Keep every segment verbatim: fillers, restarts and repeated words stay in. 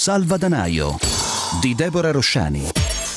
Salvadanaio di Deborah Rosciani.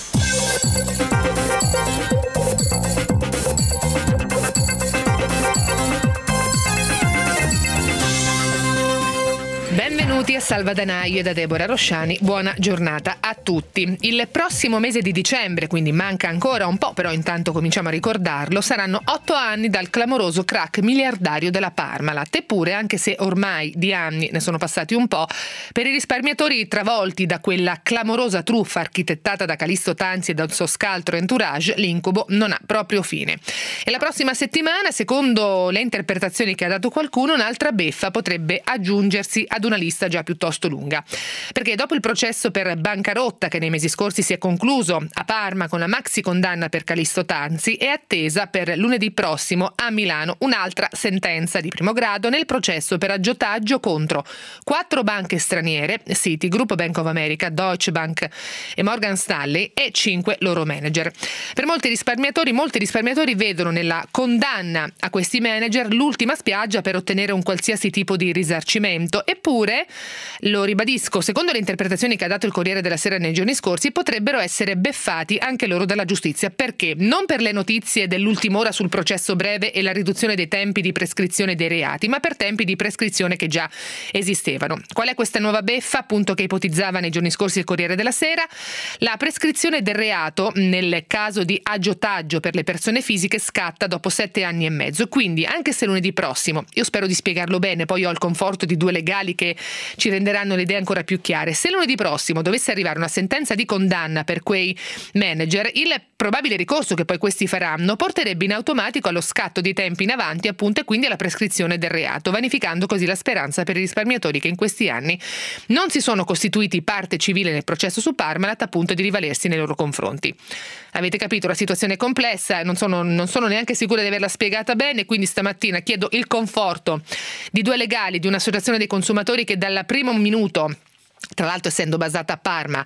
Benvenuti a Salvadanaio da Deborah Rosciani, buona giornata a tutti. Il prossimo mese di dicembre, quindi manca ancora un po', però intanto cominciamo a ricordarlo, saranno otto anni dal clamoroso crack miliardario della Parmalat. Eppure, anche se ormai di anni ne sono passati un po', per i risparmiatori travolti da quella clamorosa truffa architettata da Callisto Tanzi e dal suo scaltro entourage, l'incubo non ha proprio fine. E la prossima settimana, secondo le interpretazioni che ha dato qualcuno, un'altra beffa potrebbe aggiungersi ad una lista già piuttosto lunga, perché dopo il processo per bancarotta che nei mesi scorsi si è concluso a Parma con la maxi condanna per Callisto Tanzi, è attesa per lunedì prossimo a Milano un'altra sentenza di primo grado nel processo per aggiotaggio contro quattro banche straniere, Citigroup, Bank of America, Deutsche Bank e Morgan Stanley, e cinque loro manager. Per molti risparmiatori, molti risparmiatori vedono nella condanna a questi manager l'ultima spiaggia per ottenere un qualsiasi tipo di risarcimento. Eppure, lo ribadisco, secondo le interpretazioni che ha dato il Corriere della Sera nei giorni scorsi, potrebbero essere beffati anche loro dalla giustizia. Perché? Non per le notizie dell'ultima ora sul processo breve e la riduzione dei tempi di prescrizione dei reati, ma per tempi di prescrizione che già esistevano. Qual è questa nuova beffa, appunto, che ipotizzava nei giorni scorsi il Corriere della Sera? La prescrizione del reato nel caso di aggiotaggio per le persone fisiche scatta dopo sette anni e mezzo. Quindi, anche se lunedì prossimo, io spero di spiegarlo bene, poi ho il conforto di due legali che ci renderanno le idee ancora più chiare. Se lunedì prossimo dovesse arrivare una sentenza di condanna per quei manager, il probabile ricorso che poi questi faranno porterebbe in automatico allo scatto di tempi in avanti, appunto, e quindi alla prescrizione del reato, vanificando così la speranza per i risparmiatori che in questi anni non si sono costituiti parte civile nel processo su Parmalat, appunto, di rivalersi nei loro confronti. Avete capito, la situazione è complessa, non sono, non sono neanche sicura di averla spiegata bene, quindi stamattina chiedo il conforto di due legali di un'associazione dei consumatori che dal primo minuto, tra l'altro essendo basata a Parma,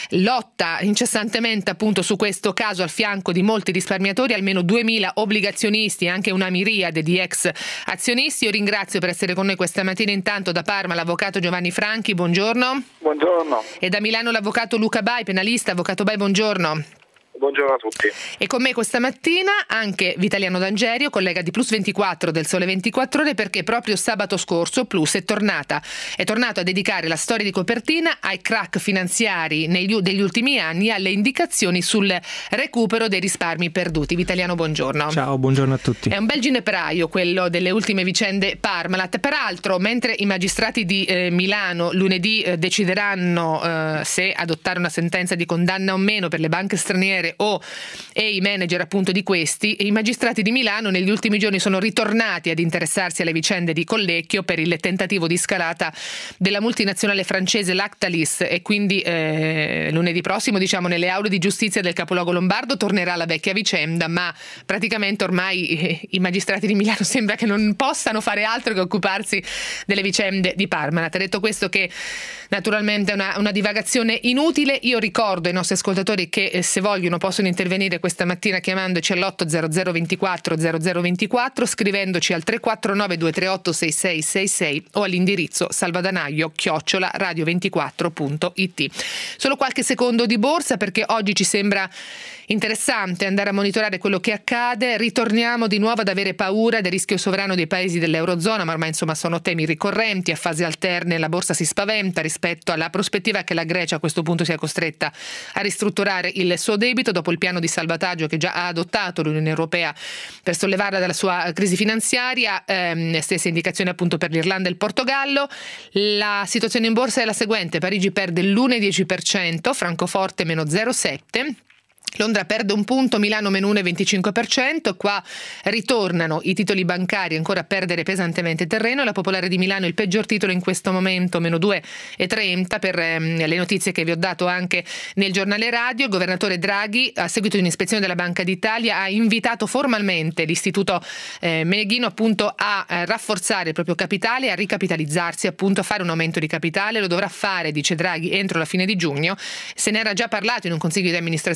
lotta incessantemente appunto su questo caso al fianco di molti risparmiatori, almeno duemila obbligazionisti e anche una miriade di ex azionisti. Io ringrazio per essere con noi questa mattina intanto da Parma l'avvocato Giovanni Franchi, buongiorno. Buongiorno. E da Milano l'avvocato Luca Bai, penalista. Avvocato Bai, buongiorno. Buongiorno a tutti. E con me questa mattina anche Vitaliano D'Angerio, collega di Plus ventiquattro del Sole ventiquattro Ore, perché proprio sabato scorso Plus è tornata è tornato a dedicare la storia di copertina ai crack finanziari negli, degli ultimi anni e alle indicazioni sul recupero dei risparmi perduti. Vitaliano, buongiorno. Ciao, buongiorno a tutti. È un bel ginepraio quello delle ultime vicende Parmalat. Peraltro, mentre i magistrati di eh, Milano lunedì eh, decideranno eh, se adottare una sentenza di condanna o meno per le banche straniere o e i manager appunto di questi, i magistrati di Milano negli ultimi giorni sono ritornati ad interessarsi alle vicende di Collecchio per il tentativo di scalata della multinazionale francese Lactalis, e quindi eh, lunedì prossimo, diciamo, nelle aule di giustizia del capoluogo lombardo tornerà la vecchia vicenda, ma praticamente ormai eh, i magistrati di Milano sembra che non possano fare altro che occuparsi delle vicende di Parmalat. Detto questo, che naturalmente è una, una divagazione inutile, io ricordo ai nostri ascoltatori che eh, se vogliono possono intervenire questa mattina chiamandoci all'otto zero zero ventiquattro zero zero ventiquattro, scrivendoci al tre quattro nove due tre otto sei sei sei sei o all'indirizzo salvadanaio chiocciola radio ventiquattro punto it. Solo qualche secondo di borsa, perché oggi ci sembra interessante andare a monitorare quello che accade. Ritorniamo di nuovo ad avere paura del rischio sovrano dei paesi dell'Eurozona, ma ormai insomma sono temi ricorrenti. A fasi alterne la borsa si spaventa rispetto alla prospettiva che la Grecia a questo punto sia costretta a ristrutturare il suo debito dopo il piano di salvataggio che già ha adottato l'Unione Europea per sollevarla dalla sua crisi finanziaria. Ehm, stesse indicazioni appunto per l'Irlanda e il Portogallo. La situazione in borsa è la seguente: Parigi perde l'uno virgola dieci per cento, Francoforte meno zero virgola sette per cento, Londra perde un punto, Milano meno uno virgola venticinque per cento. Qua ritornano i titoli bancari ancora a perdere pesantemente terreno. La Popolare di Milano il peggior titolo in questo momento, meno due virgola trenta per ehm, le notizie che vi ho dato anche nel giornale radio. Il governatore Draghi, a seguito di un'ispezione della Banca d'Italia, ha invitato formalmente l'istituto eh, Meneghino appunto a eh, rafforzare il proprio capitale, a ricapitalizzarsi, appunto a fare un aumento di capitale. Lo dovrà fare, dice Draghi, entro la fine di giugno. Se ne era già parlato in un consiglio di amministrazione delle scorse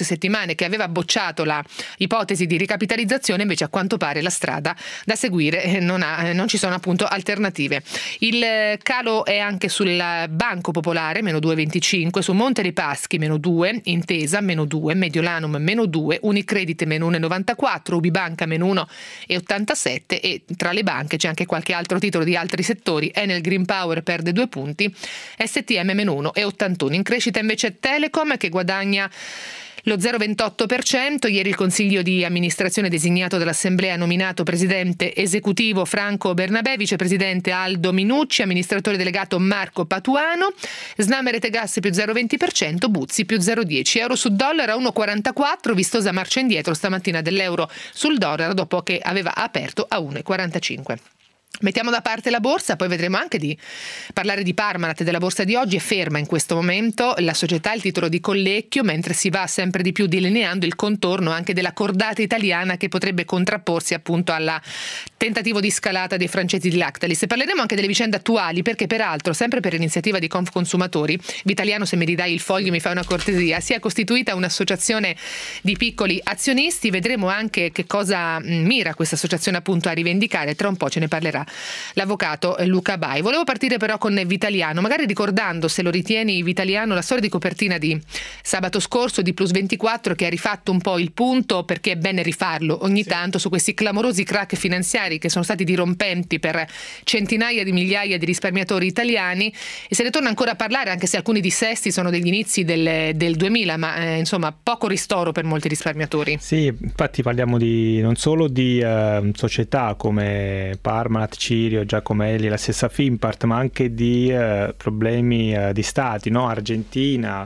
scorse settimane, che aveva bocciato la ipotesi di ricapitalizzazione, invece a quanto pare la strada da seguire non, ha, non ci sono appunto alternative. Il calo è anche sul Banco Popolare, meno due virgola venticinque, su Monte dei Paschi meno due, Intesa meno due, Mediolanum meno due, Unicredit meno uno virgola novantaquattro, Ubibanca meno uno virgola ottantasette e tra le banche c'è anche qualche altro titolo di altri settori. Enel Green Power perde due punti, S T M meno uno virgola ottantuno. In crescita invece Telecom, che guadagna lo zero virgola ventotto per cento. Ieri il consiglio di amministrazione designato dall'Assemblea ha nominato presidente esecutivo Franco Bernabé, vicepresidente Aldo Minucci, amministratore delegato Marco Patuano. Snam Rete Gas più zero virgola venti per cento, Buzzi più zero virgola dieci. Euro su dollaro a uno virgola quarantaquattro, vistosa marcia indietro stamattina dell'euro sul dollaro dopo che aveva aperto a uno virgola quarantacinque. Mettiamo da parte la borsa, poi vedremo anche di parlare di Parmalat. Della borsa di oggi è ferma in questo momento la società, il titolo di Collecchio, mentre si va sempre di più delineando il contorno anche della cordata italiana che potrebbe contrapporsi appunto al tentativo di scalata dei francesi di Lactalis. Parleremo anche delle vicende attuali, perché peraltro, sempre per iniziativa di Confconsumatori, Vitaliano, se mi ridai il foglio mi fai una cortesia, si è costituita un'associazione di piccoli azionisti. Vedremo anche che cosa mira questa associazione appunto a rivendicare, tra un po' ce ne parlerà l'avvocato Luca Bai. Volevo partire però con Vitaliano, magari ricordando, se lo ritieni Vitaliano, la storia di copertina di sabato scorso di Plus ventiquattro, che ha rifatto un po' il punto, perché è bene rifarlo ogni sì. tanto, su questi clamorosi crack finanziari che sono stati dirompenti per centinaia di migliaia di risparmiatori italiani, e se ne torna ancora a parlare, anche se alcuni dissesti sono degli inizi del, del duemila, ma eh, insomma poco ristoro per molti risparmiatori. Sì, infatti parliamo di non solo di eh, società come Parmalat, Cirio, Giacomelli, la stessa Finpart, ma anche di eh, problemi eh, di stati, no? Argentina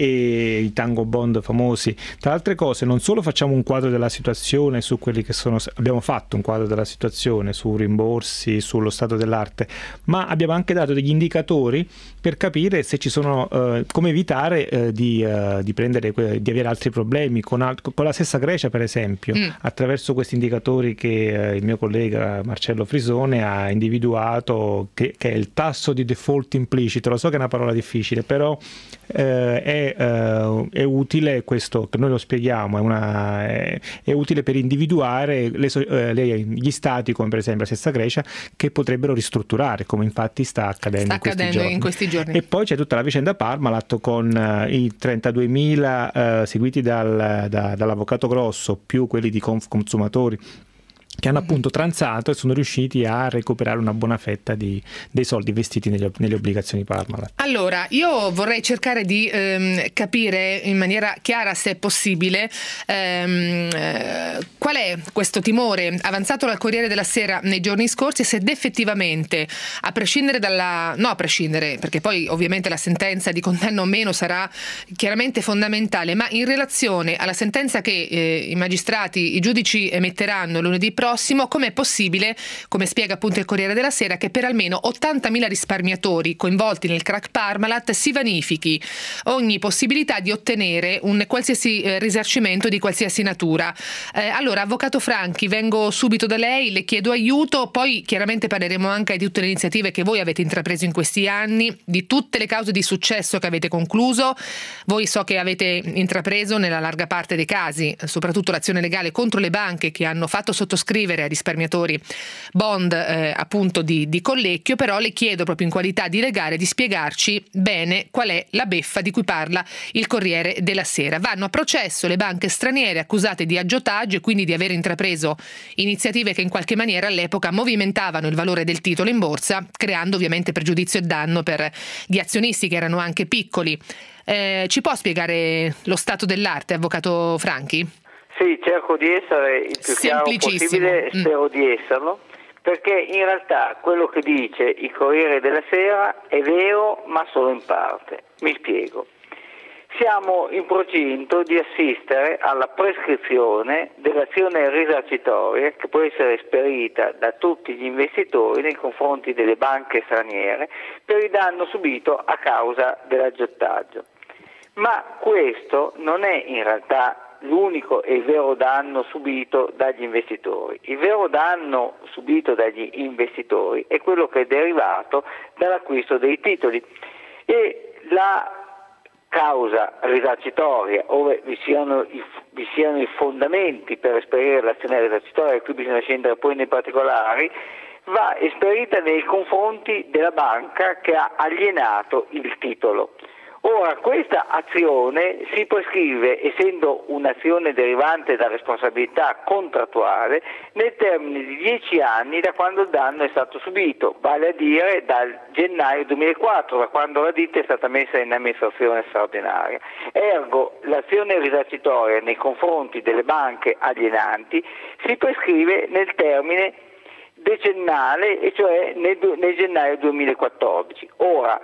e i tango bond famosi. Tra altre cose, non solo facciamo un quadro della situazione su quelli che sono, abbiamo fatto un quadro della situazione su rimborsi, sullo stato dell'arte, ma abbiamo anche dato degli indicatori per capire se ci sono, eh, come evitare eh, di, eh, di prendere, di avere altri problemi con, al- con la stessa Grecia, per esempio, mm. attraverso questi indicatori che eh, il mio collega Marcello Frisone ha individuato, che, che è il tasso di default implicito. Lo so che è una parola difficile, però eh, è Uh, è utile questo, che noi lo spieghiamo, è, una, è, è utile per individuare le, uh, le, gli stati, come per esempio la stessa Grecia, che potrebbero ristrutturare, come infatti sta accadendo, sta in, questi accadendo in questi giorni. E poi c'è tutta la vicenda Parmalat con uh, i trentaduemila uh, seguiti dal, da, dall'avvocato Grosso, più quelli di Confconsumatori, che hanno appunto transato e sono riusciti a recuperare una buona fetta di, dei soldi investiti negli, nelle obbligazioni Parmalat. Allora, io vorrei cercare di ehm, capire in maniera chiara, se è possibile, ehm, eh, qual è questo timore avanzato dal Corriere della Sera nei giorni scorsi, e se effettivamente, a prescindere dalla... no a prescindere, perché poi ovviamente la sentenza di condanna o meno sarà chiaramente fondamentale, ma in relazione alla sentenza che eh, i magistrati, i giudici emetteranno lunedì prossimo, com'è possibile, come spiega appunto il Corriere della Sera, che per almeno ottantamila risparmiatori coinvolti nel crack Parmalat si vanifichi ogni possibilità di ottenere un qualsiasi eh, risarcimento di qualsiasi natura. Eh, allora, avvocato Franchi, vengo subito da lei, le chiedo aiuto, poi chiaramente parleremo anche di tutte le iniziative che voi avete intrapreso in questi anni, di tutte le cause di successo che avete concluso. Voi so che avete intrapreso nella larga parte dei casi, soprattutto l'azione legale contro le banche che hanno fatto sottoscrivere scrivere ai risparmiatori bond eh, appunto di, di Collecchio, però le chiedo proprio in qualità di legale di spiegarci bene qual è la beffa di cui parla il Corriere della Sera. Vanno a processo le banche straniere accusate di aggiotaggio e quindi di aver intrapreso iniziative che in qualche maniera all'epoca movimentavano il valore del titolo in borsa, creando ovviamente pregiudizio e danno per gli azionisti, che erano anche piccoli. Eh, ci può spiegare lo stato dell'arte, avvocato Franchi? Sì, cerco di essere il più chiaro possibile, spero mm. di esserlo, perché in realtà quello che dice il Corriere della Sera è vero, ma solo in parte. Mi spiego. Siamo in procinto di assistere alla prescrizione dell'azione risarcitoria che può essere esperita da tutti gli investitori nei confronti delle banche straniere per il danno subito a causa dell'aggiotaggio. Ma questo non è in realtà l'unico e il vero danno subito dagli investitori. Il vero danno subito dagli investitori è quello che è derivato dall'acquisto dei titoli, e la causa risarcitoria, ove vi siano i, vi siano i fondamenti per esperire l'azione risarcitoria, e qui bisogna scendere poi nei particolari, va esperita nei confronti della banca che ha alienato il titolo. Ora, questa azione si prescrive, essendo un'azione derivante da responsabilità contrattuale, nel termine di dieci anni da quando il danno è stato subito, vale a dire dal gennaio duemilaquattro, da quando la ditta è stata messa in amministrazione straordinaria. Ergo, l'azione risarcitoria nei confronti delle banche alienanti si prescrive nel termine decennale, e cioè nel, nel gennaio duemilaquattordici. Ora,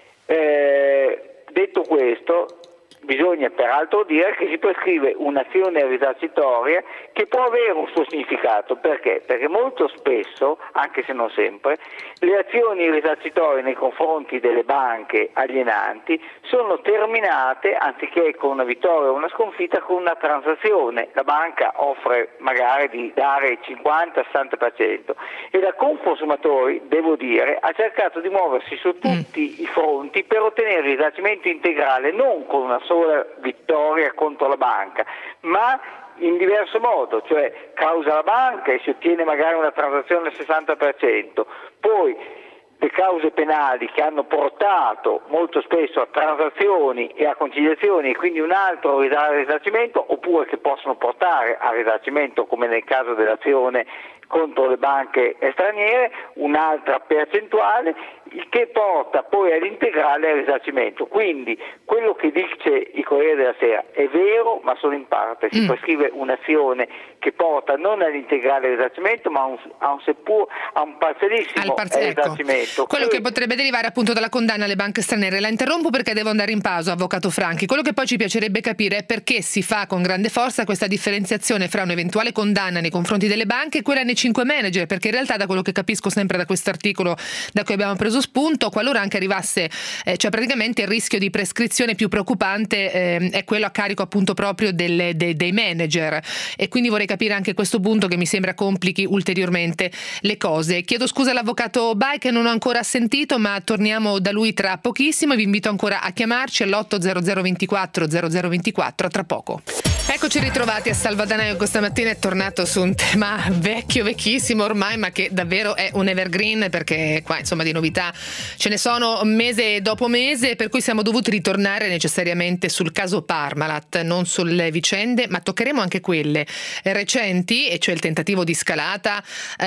eh, detto questo, bisogna peraltro dire che si prescrive un'azione risarcitoria che può avere un suo significato. Perché? Perché molto spesso, anche se non sempre, le azioni risarcitorie nei confronti delle banche alienanti sono terminate, anziché con una vittoria o una sconfitta, con una transazione. La banca offre magari di dare il cinquanta sessanta per cento e la Consumatori, devo dire, ha cercato di muoversi su tutti mm. i fronti per ottenere il risarcimento integrale, non con una sola vittoria contro la banca, ma in diverso modo, cioè causa la banca e si ottiene magari una transazione al sessanta per cento, poi le cause penali che hanno portato molto spesso a transazioni e a conciliazioni e quindi un altro risarcimento, oppure che possono portare a risarcimento, come nel caso dell'azione contro le banche straniere, un'altra percentuale, il che porta poi all'integrale al risarcimento. Quindi quello che dice il Corriere della Sera è vero, ma solo in parte. Si mm. prescrive un'azione che porta non all'integrale risarcimento, ma a un, a un seppur a un parzialissimo parzi- risarcimento. Ecco, quello che... che potrebbe derivare appunto dalla condanna alle banche straniere. La interrompo perché devo andare in pausa, avvocato Franchi. Quello che poi ci piacerebbe capire è perché si fa con grande forza questa differenziazione fra un'eventuale condanna nei confronti delle banche e quella nei cinque manager, perché in realtà, da quello che capisco sempre da questo articolo da cui abbiamo preso spunto, qualora anche arrivasse, eh, cioè praticamente il rischio di prescrizione più preoccupante eh, è quello a carico appunto proprio delle, de, dei manager, e quindi vorrei capire anche questo punto che mi sembra complichi ulteriormente le cose. Chiedo scusa all'avvocato Bai che non ho ancora sentito, ma torniamo da lui tra pochissimo e vi invito ancora a chiamarci all'otto zero zero ventiquattro zero zero ventiquattro tra poco. Eccoci ritrovati a Salvadanaio. Questa mattina è tornato su un tema vecchio, vecchissimo ormai, ma che davvero è un evergreen, perché qua insomma di novità ce ne sono mese dopo mese, per cui siamo dovuti ritornare necessariamente sul caso Parmalat, non sulle vicende, ma toccheremo anche quelle recenti, e cioè il tentativo di scalata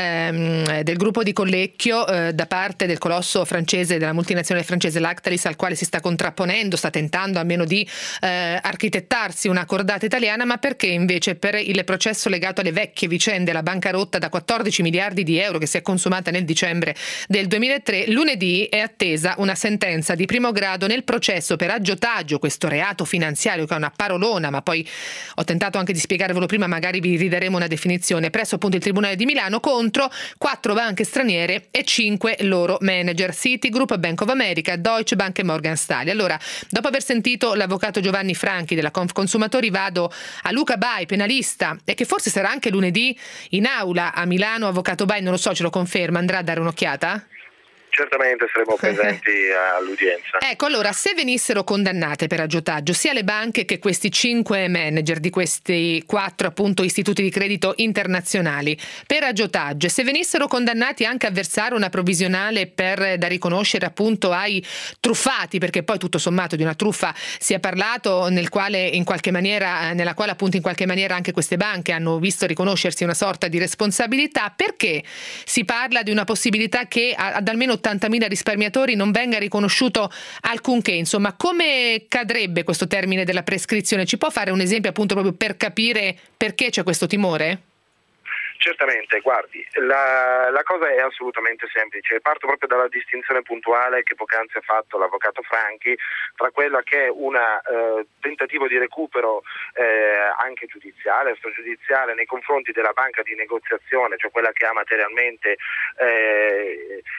ehm, del gruppo di Collecchio eh, da parte del colosso francese, della multinazionale francese Lactalis, al quale si sta contrapponendo, sta tentando almeno di eh, architettarsi una cordata italiana. Ma perché invece per il processo legato alle vecchie vicende, la bancarotta da quattordici miliardi di euro che si è consumata nel dicembre del duemilatré, lunedì è attesa una sentenza di primo grado nel processo per aggiotaggio, questo reato finanziario che è una parolona, ma poi ho tentato anche di spiegarvelo prima, magari vi ridaremo una definizione, presso appunto il Tribunale di Milano, contro quattro banche straniere e cinque loro manager: Citigroup, Bank of America, Deutsche Bank e Morgan Stanley. Allora, dopo aver sentito l'avvocato Giovanni Franchi della Conf Consumatori, vado a Luca Bai, penalista, e che forse sarà anche lunedì in aula a Milano. Avvocato Bai, non lo so, ce lo conferma, andrà a dare un'occhiata? Certamente saremo presenti all'udienza. Ecco, allora, se venissero condannate per aggiotaggio sia le banche che questi cinque manager di questi quattro appunto istituti di credito internazionali per aggiotaggio, se venissero condannati anche a versare una provvisionale per da riconoscere appunto ai truffati, perché poi tutto sommato di una truffa si è parlato, nel quale in qualche maniera nella quale appunto in qualche maniera anche queste banche hanno visto riconoscersi una sorta di responsabilità, perché si parla di una possibilità che ad almeno ottantamila risparmiatori non venga riconosciuto alcunché? Insomma, come cadrebbe questo termine della prescrizione? Ci può fare un esempio appunto proprio per capire perché c'è questo timore? Certamente, guardi, la, la cosa è assolutamente semplice. Parto proprio dalla distinzione puntuale che poc'anzi ha fatto l'avvocato Franchi tra quella che è un eh, tentativo di recupero eh, anche giudiziale, stragiudiziale nei confronti della banca di negoziazione, cioè quella che ha materialmente eh,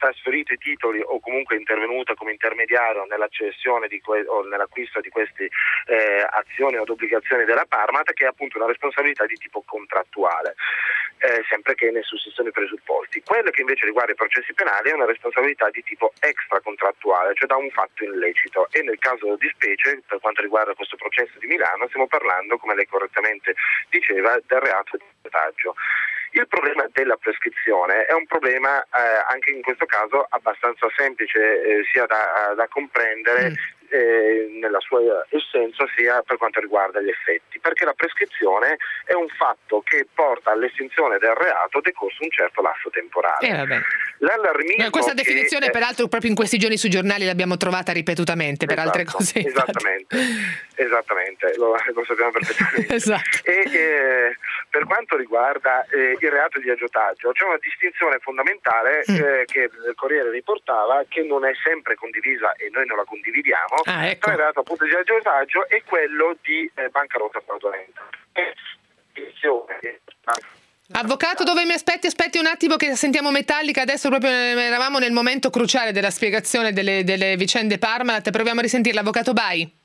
trasferito i titoli o comunque è intervenuta come intermediario nella cessione di que- o nell'acquisto di queste eh, azioni o obbligazioni della Parmalat, che è appunto una responsabilità di tipo contrattuale, eh, sempre che ne sussistono i presupposti. Quello che invece riguarda i processi penali è una responsabilità di tipo extracontrattuale, cioè da un fatto illecito, e nel caso di specie, per quanto riguarda questo processo di Milano, stiamo parlando, come lei correttamente diceva, del reato di sabotaggio. Il problema della prescrizione è un problema eh, anche in questo caso abbastanza semplice, eh, sia da, da comprendere mm. eh, nella sua essenza, sia per quanto riguarda gli effetti, perché la prescrizione è un fatto che porta all'estinzione del reato decorso un certo lasso temporale. Eh, vabbè. L'allarmismo Questa definizione che, peraltro proprio in questi giorni sui giornali l'abbiamo trovata ripetutamente per esatto, altre cose. Esattamente, esattamente, lo, lo sappiamo perfettamente. Esatto. E eh, per quanto riguarda eh, il reato di aggiotaggio, c'è una distinzione fondamentale mm. eh, che il Corriere riportava, che non è sempre condivisa e noi non la condividiamo, ah, ecco. tra il reato appunto di aggiotaggio e quello di eh, bancarotta fraudolenta. Avvocato, dove mi aspetti? Aspetti un attimo che sentiamo Metallica, adesso proprio eravamo nel momento cruciale della spiegazione delle, delle vicende Parmalat, proviamo a risentirla. Avvocato Bai?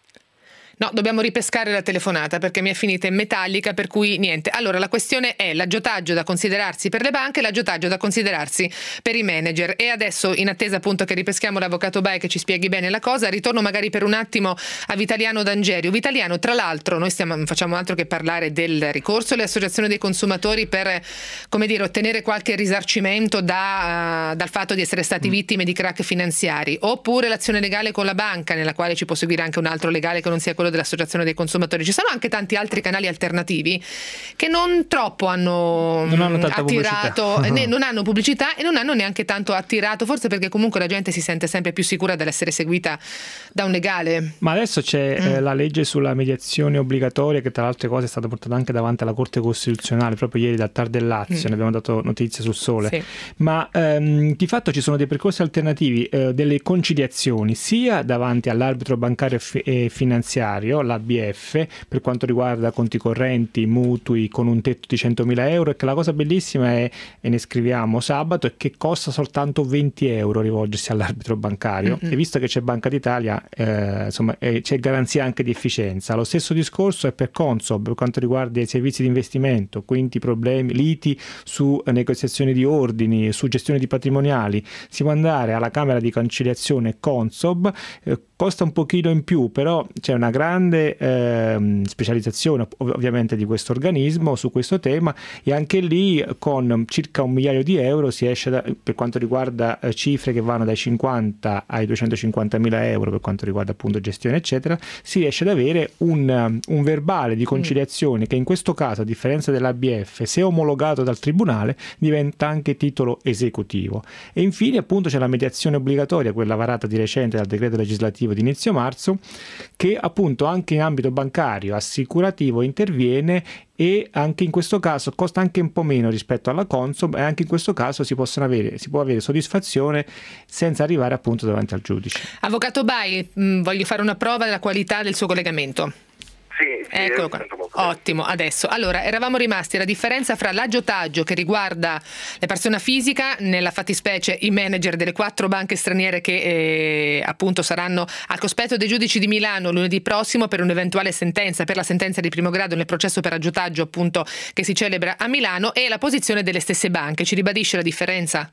No, dobbiamo ripescare la telefonata perché mi è finita in Metallica, per cui niente. Allora, la questione è l'aggiotaggio da considerarsi per le banche e l'aggiotaggio da considerarsi per i manager. E adesso, in attesa appunto che ripeschiamo l'avvocato Bai che ci spieghi bene la cosa, ritorno magari per un attimo a Vitaliano D'Angerio. Vitaliano, tra l'altro, noi stiamo, non facciamo altro che parlare del ricorso alle associazioni dei consumatori per, come dire, ottenere qualche risarcimento da, uh, dal fatto di essere stati vittime di crack finanziari, oppure l'azione legale con la banca, nella quale ci può seguire anche un altro legale che non sia quello dell'associazione dei consumatori. Ci sono anche tanti altri canali alternativi che non troppo hanno, non hanno tanta attirato, pubblicità. né, non hanno pubblicità e non hanno neanche tanto attirato, forse perché comunque la gente si sente sempre più sicura dell'essere seguita da un legale. Ma adesso c'è mm. eh, la legge sulla mediazione obbligatoria, che tra le altre cose è stata portata anche davanti alla Corte Costituzionale proprio ieri dal T A R del Lazio, mm. ne abbiamo dato notizie sul Sole. Sì. Ma ehm, di fatto ci sono dei percorsi alternativi, eh, delle conciliazioni sia davanti all'arbitro bancario e, fi- e finanziario, l'A B F, per quanto riguarda conti correnti, mutui con un tetto di centomila euro, e che la cosa bellissima è, e ne scriviamo sabato, è che costa soltanto venti euro rivolgersi all'arbitro bancario. Mm-hmm. E visto che c'è Banca d'Italia, eh, insomma, eh, c'è garanzia anche di efficienza. Lo stesso discorso è per Consob per quanto riguarda i servizi di investimento, quindi problemi, liti su negoziazioni di ordini, su gestione di patrimoniali. Si può andare alla Camera di Conciliazione Consob, eh, costa un pochino in più, però c'è una grande eh, specializzazione ov- ovviamente di questo organismo su questo tema, e anche lì con circa un migliaio di euro si esce da, per quanto riguarda eh, cifre che vanno dai cinquanta ai duecentocinquantamila euro per quanto riguarda appunto gestione eccetera, si riesce ad avere un, un verbale di conciliazione mm. che in questo caso, a differenza dell'A B F, se omologato dal tribunale diventa anche titolo esecutivo. E infine appunto c'è la mediazione obbligatoria, quella varata di recente dal decreto legislativo di inizio marzo, che appunto anche in ambito bancario, assicurativo interviene, e anche in questo caso costa anche un po' meno rispetto alla Consob, e anche in questo caso si possono avere, si può avere soddisfazione senza arrivare appunto davanti al giudice. Avvocato Bai, mh, voglio fare una prova della qualità del suo collegamento. Sì, sì, Eccolo qua. Ottimo, adesso. Allora, eravamo rimasti alla differenza fra l'aggiotaggio che riguarda la persona fisica, nella fattispecie i manager delle quattro banche straniere che eh, appunto saranno al cospetto dei giudici di Milano lunedì prossimo per un'eventuale sentenza, per la sentenza di primo grado nel processo per aggiotaggio appunto che si celebra a Milano, e la posizione delle stesse banche. Ci ribadisce la differenza?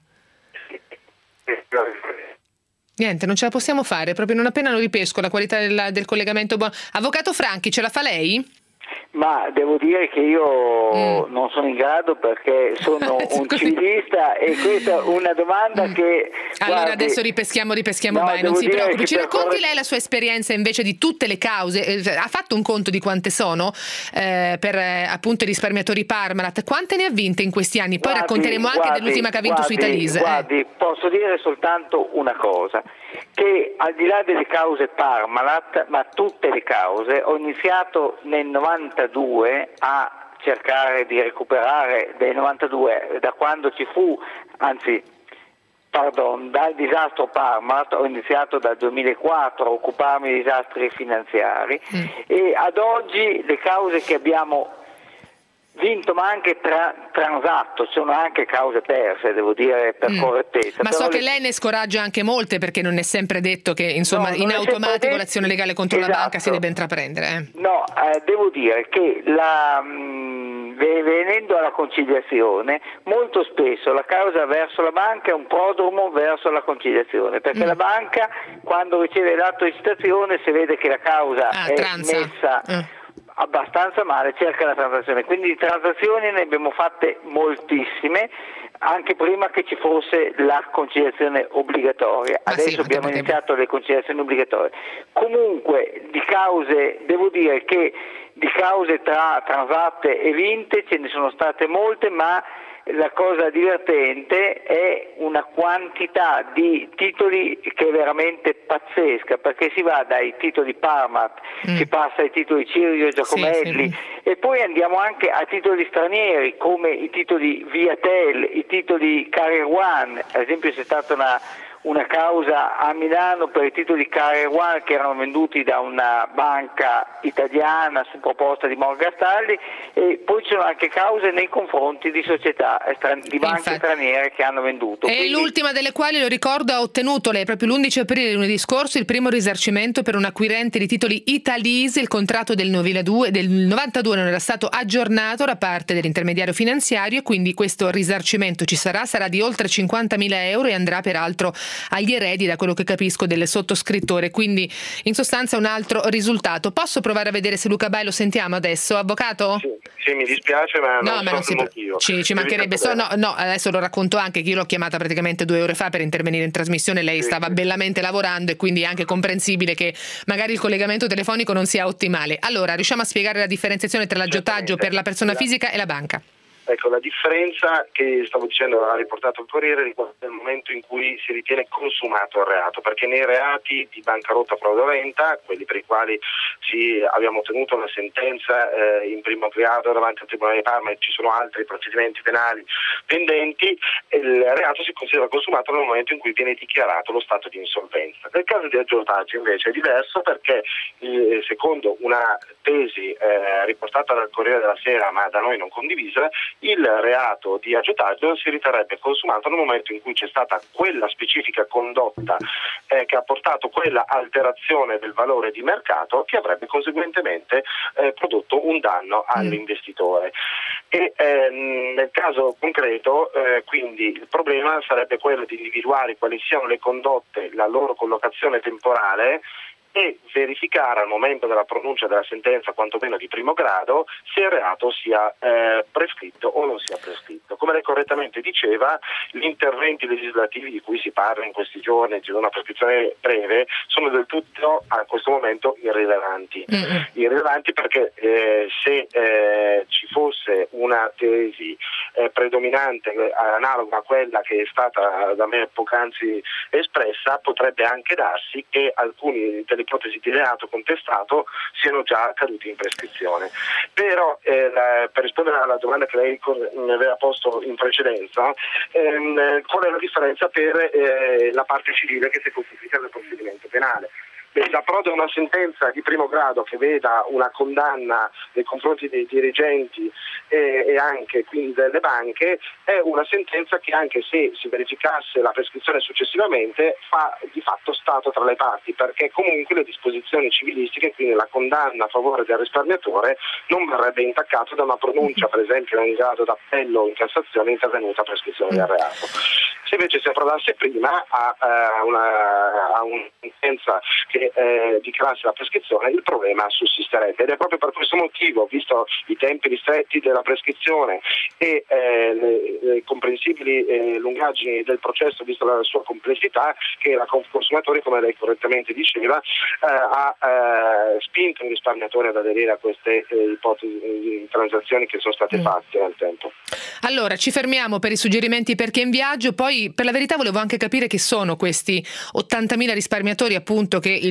Niente, non ce la possiamo fare, proprio non appena lo ripesco la qualità del, del collegamento. Buono. Avvocato Franchi, ce la fa lei? Ma devo dire che io mm. non sono in grado, perché sono un civilista, e questa è una domanda mm. che... Allora guardi, adesso ripeschiamo, ripeschiamo, no, Bai, non si preoccupi. Ci racconti corre... lei la sua esperienza invece di tutte le cause, eh, ha fatto un conto di quante sono eh, per eh, appunto i risparmiatori Parmalat, quante ne ha vinte in questi anni? Poi guardi, racconteremo anche guardi, dell'ultima che ha vinto guardi, su Italise. Guardi, eh. posso dire soltanto una cosa, che al di là delle cause Parmalat, ma tutte le cause, ho iniziato nel novantadue a cercare di recuperare, del novantadue, da quando ci fu, anzi pardon, dal disastro Parmalat, ho iniziato dal duemilaquattro a occuparmi di disastri finanziari mm. e ad oggi le cause che abbiamo vinto ma anche tra, transatto, sono anche cause perse, devo dire, per mm. correttezza. Ma Però so le... che lei ne scoraggia anche molte, perché non è sempre detto che insomma no, in automatico detto... l'azione legale contro esatto. la banca si deve intraprendere. Eh. No, eh, devo dire che la, mh, venendo alla conciliazione, molto spesso la causa verso la banca è un prodromo verso la conciliazione, perché mm. la banca quando riceve l'atto di citazione, se vede che la causa ah, è transa. messa mm. abbastanza male, cerca la transazione, quindi di transazioni ne abbiamo fatte moltissime anche prima che ci fosse la conciliazione obbligatoria. Ma adesso sì, abbiamo iniziato le conciliazioni obbligatorie. Comunque di cause, devo dire che di cause tra transatte e vinte ce ne sono state molte, ma la cosa divertente è una quantità di titoli che è veramente pazzesca, perché si va dai titoli Parmalat, mm. si passa ai titoli Cirio e Giacomelli, sì, sì. e poi andiamo anche a titoli stranieri come i titoli Viatel, i titoli Carrier One. Ad esempio c'è stata una una causa a Milano per i titoli Carrier One che erano venduti da una banca italiana su proposta di Morgan Stanley, e poi ci sono anche cause nei confronti di società di banche Infatti. straniere che hanno venduto. E Quindi... l'ultima delle quali, lo ricordo, ha ottenuto lei proprio l'undici aprile lunedì scorso il primo risarcimento per un acquirente di titoli Italise. Il contratto del novantadue, del novantadue non era stato aggiornato da parte dell'intermediario finanziario, e quindi questo risarcimento ci sarà, sarà di oltre cinquantamila euro e andrà peraltro agli eredi, da quello che capisco, del sottoscrittore. Quindi in sostanza un altro risultato. Posso provare a vedere se Luca Bai lo sentiamo adesso, avvocato? Sì, sì, mi dispiace, ma no, non ma so non si motivo. Ci, ci mancherebbe. So, no, no, adesso lo racconto anche che io l'ho chiamata praticamente due ore fa per intervenire in trasmissione. Lei sì, stava sì. bellamente lavorando, e quindi è anche comprensibile che magari il collegamento telefonico non sia ottimale. Allora, riusciamo a spiegare la differenziazione tra l'aggiotaggio per la persona fisica e la banca? Ecco, la differenza che stavo dicendo ha riportato il Corriere riguarda il momento in cui si ritiene consumato il reato, perché nei reati di bancarotta fraudolenta, quelli per i quali ci abbiamo ottenuto una sentenza eh, in primo grado davanti al Tribunale di Parma, e ci sono altri procedimenti penali pendenti, il reato si considera consumato nel momento in cui viene dichiarato lo stato di insolvenza. Nel caso di aggiotaggio invece è diverso, perché eh, secondo una tesi eh, riportata dal Corriere della Sera ma da noi non condivisa, il reato di aggiotaggio si riterrebbe consumato nel momento in cui c'è stata quella specifica condotta eh, che ha portato quella alterazione del valore di mercato che avrebbe conseguentemente eh, prodotto un danno all'investitore. E ehm, nel caso concreto eh, quindi il problema sarebbe quello di individuare quali siano le condotte, la loro collocazione temporale, e verificare al momento della pronuncia della sentenza, quantomeno di primo grado, se il reato sia eh, prescritto o non sia prescritto. Come lei correttamente diceva, gli interventi legislativi di cui si parla in questi giorni, di una prescrizione breve, sono del tutto a questo momento irrilevanti. Mm-hmm. Irrilevanti perché eh, se eh, ci fosse una tesi eh, predominante eh, analoga a quella che è stata da me poc'anzi espressa, potrebbe anche darsi che alcuni delle ipotesi di reato contestato siano già caduti in prescrizione. Però eh, la, per rispondere alla domanda che lei mi aveva posto in precedenza, ehm, qual è la differenza per eh, la parte civile che si costituisce nel procedimento penale? La prode una sentenza di primo grado che veda una condanna nei confronti dei dirigenti e, e anche quindi delle banche è una sentenza che, anche se si verificasse la prescrizione successivamente, fa di fatto stato tra le parti, perché comunque le disposizioni civilistiche, quindi la condanna a favore del risparmiatore, non verrebbe intaccato da una pronuncia, per esempio in grado d'appello o in Cassazione, intervenuta a prescrizione del reato. Se invece si approdasse prima a, a, una, a una sentenza che eh, dichiarasse la prescrizione, il problema sussisterebbe, ed è proprio per questo motivo, visto i tempi ristretti della prescrizione e eh, le, le comprensibili eh, lungaggini del processo, visto la sua complessità, che la consumatore, come lei correttamente diceva, eh, ha eh, spinto i risparmiatori ad aderire a queste eh, ipotesi di transazioni che sono state fatte nel tempo. Allora, ci fermiamo per i suggerimenti per chi è in viaggio. Poi, per la verità, volevo anche capire che sono questi ottantamila risparmiatori, appunto, che il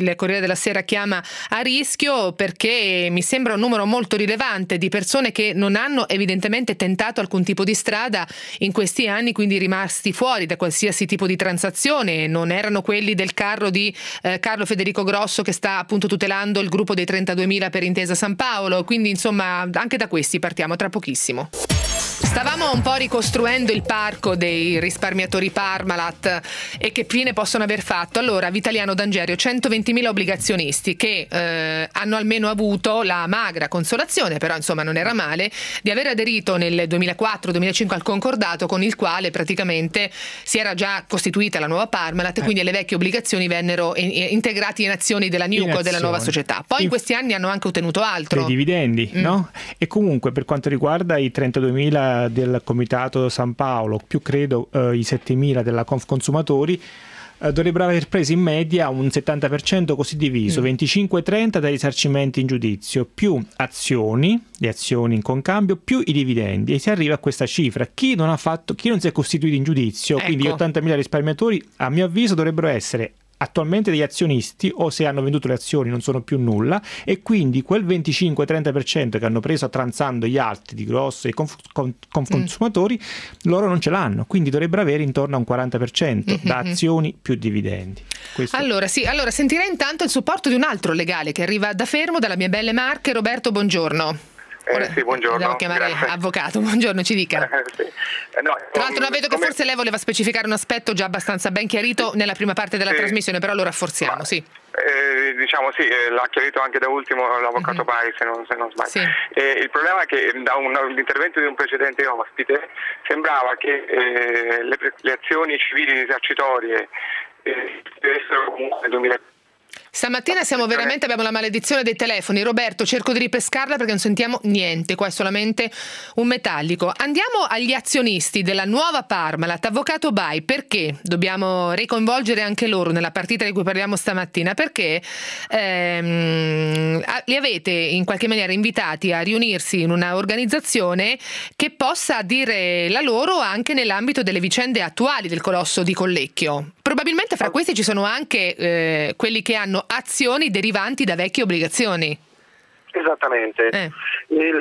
il Corriere della Sera chiama a rischio, perché mi sembra un numero molto rilevante di persone che non hanno evidentemente tentato alcun tipo di strada in questi anni, quindi rimasti fuori da qualsiasi tipo di transazione. Non erano quelli del carro di eh, Carlo Federico Grosso, che sta appunto tutelando il gruppo dei trentaduemila per Intesa San Paolo, quindi insomma anche da questi partiamo tra pochissimo. Stavamo un po' ricostruendo il parco dei risparmiatori Parmalat e che fine possono aver fatto. Allora, Vitaliano D'Angerio, centoventimila obbligazionisti che eh, hanno almeno avuto la magra consolazione, però insomma non era male, di aver aderito nel duemilaquattro duemilacinque al concordato con il quale praticamente si era già costituita la nuova Parmalat, e quindi le vecchie obbligazioni vennero in- integrate in azioni della NewCo, della nuova società. Poi in, in questi anni hanno anche ottenuto altro. Dei dividendi, mm. no? E comunque per quanto riguarda i trentaduemila del Comitato San Paolo, più credo eh, i settemila della Confconsumatori, eh, dovrebbero aver preso in media un settanta per cento così diviso, mm. venticinque trenta dai risarcimenti in giudizio, più azioni, le azioni in concambio, più i dividendi, e si arriva a questa cifra. Chi non ha fatto, chi non si è costituito in giudizio, ecco. Quindi ottantamila risparmiatori, a mio avviso, dovrebbero essere attualmente degli azionisti, o se hanno venduto le azioni non sono più nulla, e quindi quel venticinque trenta per cento che hanno preso attranzando gli altri di Grosso e conf- con- consumatori, mm. loro non ce l'hanno, quindi dovrebbero avere intorno a un quaranta per cento mm-hmm. da azioni più dividendi. Questo. Allora sì, allora sentirei intanto il supporto di un altro legale che arriva da Fermo, dalla mia belle Marche. Roberto, buongiorno. Eh, sì, buongiorno. Devo chiamare Grazie. Avvocato, buongiorno, ci dica. Eh, sì. eh, no, Tra l'altro no, vedo che come... forse lei voleva specificare un aspetto già abbastanza ben chiarito nella prima parte della sì. trasmissione, però lo rafforziamo, Ma, sì. Eh, diciamo sì, eh, l'ha chiarito anche da ultimo l'avvocato mm-hmm. Bai, se non, se non sbaglio. Sì. Eh, il problema è che da un, l'intervento di un precedente ospite sembrava che eh, le, le azioni civili risarcitorie eh, dovessero comunque nel duemila. Stamattina siamo veramente, abbiamo la maledizione dei telefoni. Roberto, cerco di ripescarla perché non sentiamo niente, qua è solamente un metallico. Andiamo agli azionisti della nuova Parmalat. Avvocato Bai, perché dobbiamo ricoinvolgere anche loro nella partita di cui parliamo stamattina? Perché ehm, li avete in qualche maniera invitati a riunirsi in una organizzazione che possa dire la loro anche nell'ambito delle vicende attuali del colosso di Collecchio. Probabilmente fra questi ci sono anche eh, quelli che hanno azioni derivanti da vecchie obbligazioni. Esattamente. Eh. Il,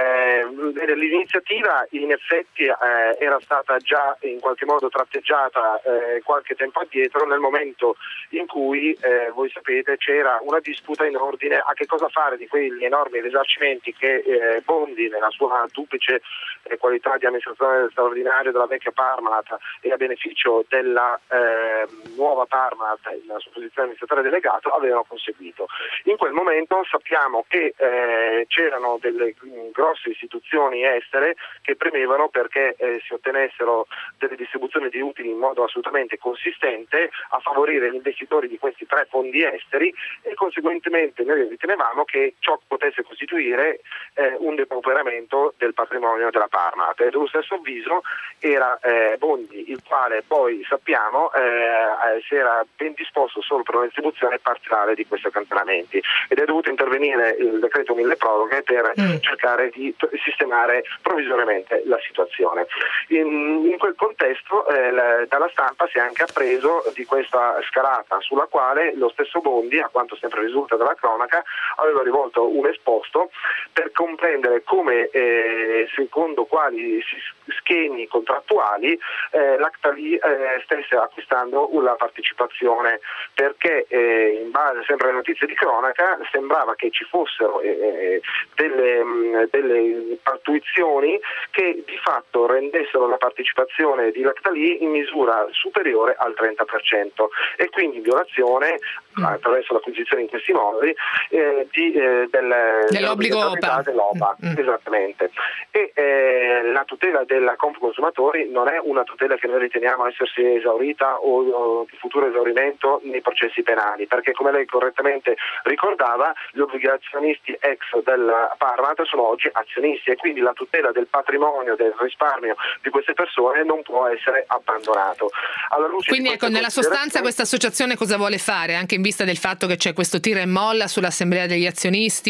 eh, l'iniziativa in effetti eh, era stata già in qualche modo tratteggiata eh, qualche tempo addietro, nel momento in cui eh, voi sapete c'era una disputa in ordine a che cosa fare di quegli enormi risarcimenti che eh, Bondi, nella sua duplice eh, qualità di amministratore straordinario della vecchia Parmalat e a beneficio della eh, nuova Parmalat, nella sua posizione di amministratore delegato, avevano conseguito. In quel momento sappiamo che eh, c'erano delle grosse istituzioni estere che premevano perché eh, si ottenessero delle distribuzioni di utili in modo assolutamente consistente a favorire gli investitori di questi tre fondi esteri, e conseguentemente noi ritenevamo che ciò potesse costituire eh, un depauperamento del patrimonio della Parmalat. E dello stesso avviso era eh, Bondi, il quale poi sappiamo eh, si era ben disposto solo per una distribuzione parziale di questi accantonamenti, ed è dovuto intervenire il decreto mille proroghe per mm. cercare di sistemare provvisoriamente la situazione. In, in quel contesto eh, la, dalla stampa si è anche appreso di questa scalata sulla quale lo stesso Bondi, a quanto sempre risulta dalla cronaca, aveva rivolto un esposto per comprendere come eh, secondo quali schemi contrattuali eh, l'Actali eh, stesse acquistando una partecipazione, perché eh, in base sempre alle notizie di cronaca sembrava che ci fossero eh, delle, mh, delle pattuizioni che di fatto rendessero la partecipazione di Lactalis in misura superiore al trenta per cento, e quindi in violazione mm. attraverso l'acquisizione in questi modi eh, di, eh, del, dell'obbligo O P A, dell'O P A. Mm. Esattamente. E eh, la tutela della Confconsumatori non è una tutela che noi riteniamo essersi esaurita o, o di futuro esaurimento nei processi penali, perché come lei correttamente ricordava, gli obbligazionisti ex della Parmalat sono oggi azionisti, e quindi la tutela del patrimonio, del risparmio di queste persone non può essere abbandonato. Alla luce quindi ecco, nella sostanza questa associazione cosa vuole fare, anche in vista del fatto che c'è questo tira e molla sull'assemblea degli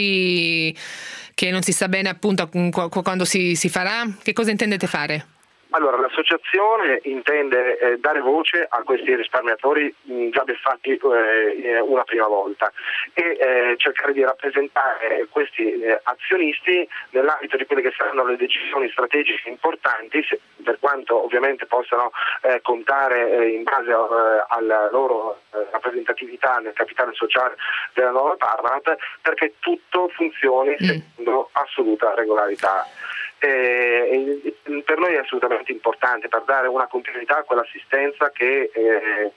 azionisti che non si sa bene appunto quando si, si farà? Che cosa intendete fare? Allora, l'associazione intende eh, dare voce a questi risparmiatori mh, già beffati eh, una prima volta e eh, cercare di rappresentare questi eh, azionisti nell'ambito di quelle che saranno le decisioni strategiche importanti, se, per quanto ovviamente possano eh, contare eh, in base a, eh, alla loro eh, rappresentatività nel capitale sociale della nuova Parmalat, perché tutto funzioni mm. secondo assoluta regolarità. Eh, per noi è assolutamente importante per dare una continuità a quell'assistenza che eh,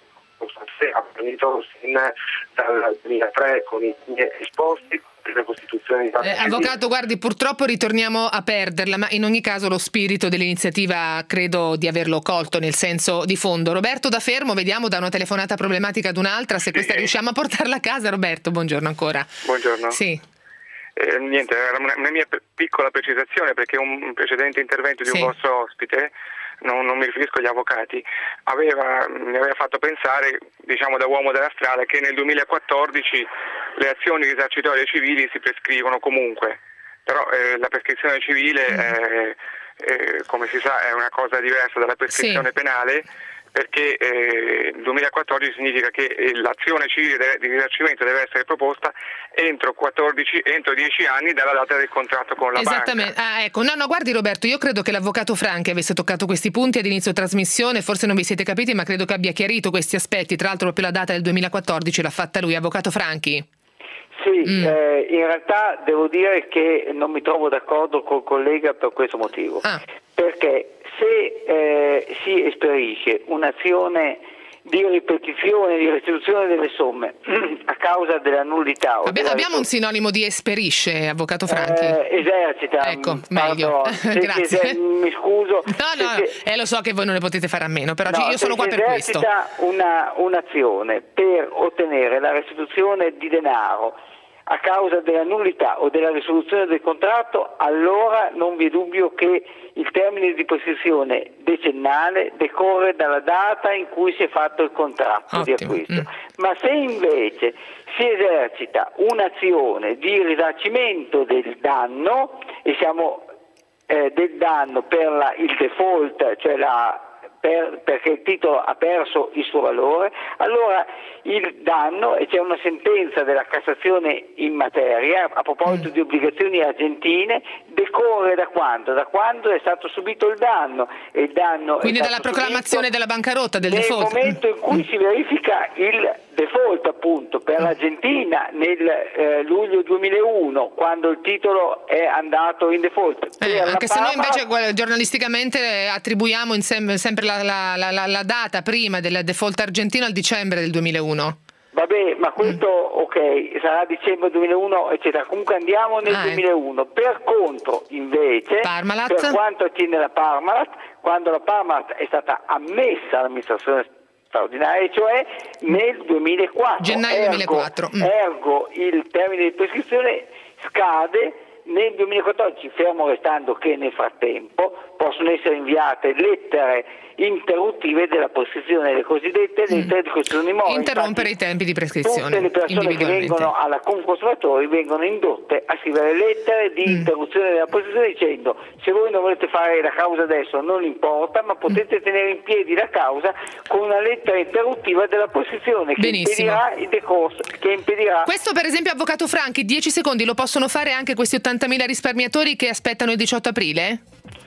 ha fornito sin dal duemilatré con i esposti, le costituzioni di eh, avvocato, guardi, purtroppo ritorniamo a perderla, ma in ogni caso lo spirito dell'iniziativa credo di averlo colto nel senso di fondo. Roberto da Fermo, vediamo da una telefonata problematica ad un'altra se questa sì. riusciamo a portarla a casa. Roberto, buongiorno ancora. Buongiorno. Sì. Eh, niente, era una, una mia piccola precisazione, perché un precedente intervento di un sì. vostro ospite, non, non mi riferisco agli avvocati, aveva, mi aveva fatto pensare, diciamo da uomo della strada, che nel duemilaquattordici le azioni risarcitorie civili si prescrivono comunque, però eh, la prescrizione civile mm. è, eh, come si sa è una cosa diversa dalla prescrizione sì. penale, perché eh, il duemilaquattordici significa che l'azione civile di risarcimento deve essere proposta entro quattordici, entro dieci anni dalla data del contratto con la Esattamente. banca. Ah, ecco. No, no, guardi Roberto, io credo che l'avvocato Franchi avesse toccato questi punti ad inizio trasmissione, forse non vi siete capiti, ma credo che abbia chiarito questi aspetti, tra l'altro proprio la data del duemilaquattordici l'ha fatta lui. Avvocato Franchi? Sì, mm. eh, in realtà devo dire che non mi trovo d'accordo col collega per questo motivo, ah. perché se eh, si esperisce un'azione di ripetizione, di restituzione delle somme a causa della nullità. Abbi- della abbiamo un sinonimo di esperisce, avvocato Franchi? Eh, esercita. Ecco, meglio. Se, Grazie. Se, mi scuso. No, no, se, eh, lo so che voi non ne potete fare a meno, però no, io sono qua per questo. Se esercita una, un'azione per ottenere la restituzione di denaro a causa della nullità o della risoluzione del contratto, allora non vi è dubbio che il termine di prescrizione decennale decorre dalla data in cui si è fatto il contratto Ottimo. di acquisto. Mm. Ma se invece si esercita un'azione di risarcimento del danno, e siamo eh, del danno per la, il default, cioè la Per, perché il titolo ha perso il suo valore, allora il danno, e c'è una sentenza della Cassazione in materia a proposito mm. di obbligazioni argentine, decorre da quando? Da quando è stato subito il danno, e il danno quindi dalla proclamazione della bancarotta, del nel default. Nel momento in cui mm. si verifica il default, appunto, per mm. l'Argentina nel eh, luglio duemilauno, quando il titolo è andato in default. Eh, anche se Parma, noi invece guarda, giornalisticamente attribuiamo insieme, sempre la, la, la, la data prima del default argentino al dicembre del duemilauno. Vabbè, ma questo mm. ok, sarà dicembre duemilauno, eccetera. Comunque andiamo nel ah, duemilauno. Per contro, invece, Parmalat. per quanto attiene la Parmalat, quando la Parmalat è stata ammessa all'amministrazione straordinaria, cioè nel duemilaquattro. Gennaio ergo, duemilaquattro. Mm. Ergo il termine di prescrizione scade nel duemilaquattordici, fermo restando che nel frattempo possono essere inviate lettere interruttive della prescrizione, le cosiddette lettere di costruzione di interrompere i tempi di prescrizione. Tutte le persone che vengono alla Conconsumatori vengono indotte a scrivere lettere di mm. interruzione della prescrizione dicendo: se voi non volete fare la causa adesso non importa, ma potete mm. tenere in piedi la causa con una lettera interruttiva della prescrizione che Benissimo. impedirà il decorso, che impedirà. Questo per esempio, avvocato Franchi, dieci secondi lo possono fare anche questi ottantamila risparmiatori che aspettano il diciotto aprile?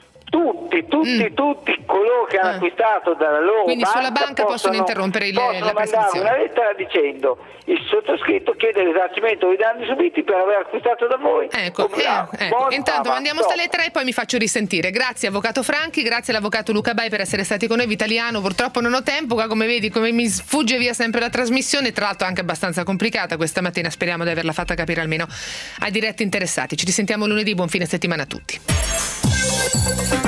Tutti, tutti, mm. tutti coloro che hanno ah. acquistato dalla loro Quindi banca, sulla banca possono, possono interrompere il, possono la prescrizione. mandare una lettera dicendo: il sottoscritto chiede il risarcimento dei danni subiti per aver acquistato da voi. Ecco, eh, ecco. Intanto mandiamo sta lettera e poi mi faccio risentire. Grazie avvocato Franchi, grazie all'avvocato Luca Bai per essere stati con noi. Vitaliano, purtroppo non ho tempo, qua come vedi come mi sfugge via sempre la trasmissione, tra l'altro anche abbastanza complicata questa mattina, speriamo di averla fatta capire almeno ai diretti interessati. Ci risentiamo lunedì, buon fine settimana a tutti.